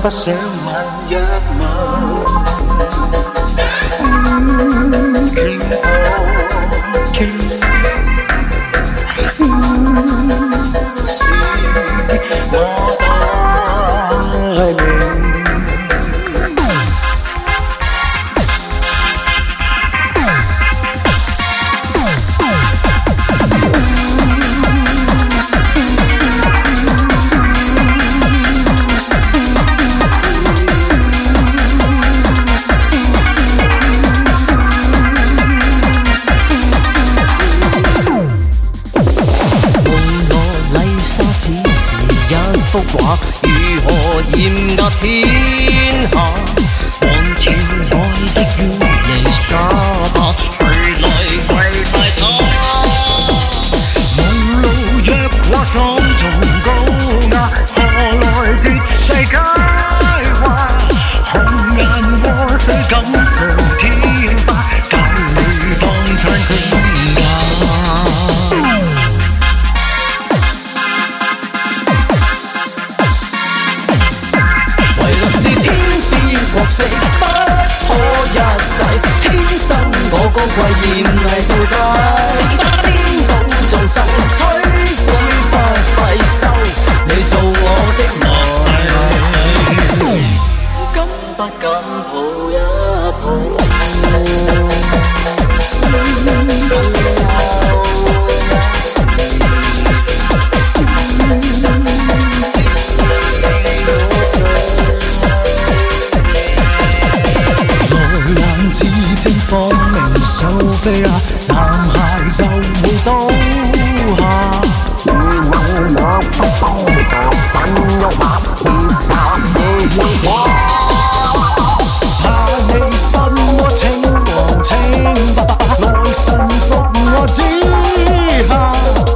不想吻一吻。傾我傾死，是我愛你。幅畫如何嚴壓天下？看天愛的於你沙吧，誰來為大他？無路若畫心中高壓，何來絕世佳話？紅顏禍水錦上添花，教你當餐傾國色不可一世，天生我高貴豔麗到底，顛倒眾生摧毀不費收，你做我的愛，敢不敢抱一抱？放明數飛啊，男孩就會倒下。我不幫你腳親喐馬，鐵打你會垮。怕你心窩青黃青白，來臣服我之下。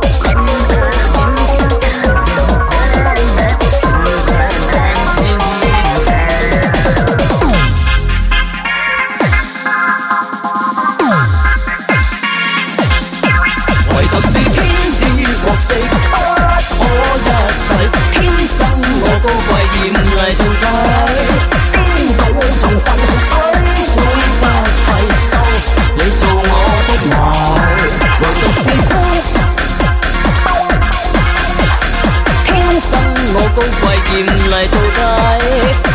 國色不可一世，天生我高貴豔麗到底，顛倒眾生摧毀不費收，你做我的愛，唯獨是天生我高貴豔麗到底，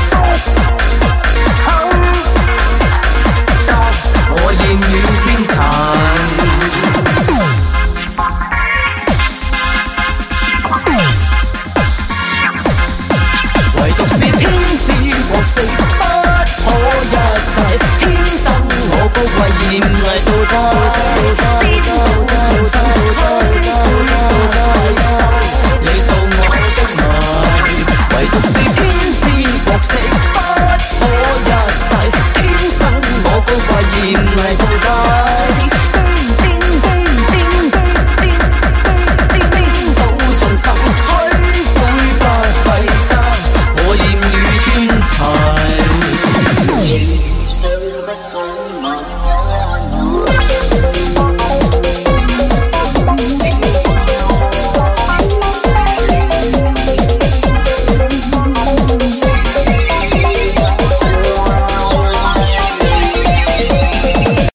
我豔與天塵。唯獨是天之國色不可一世。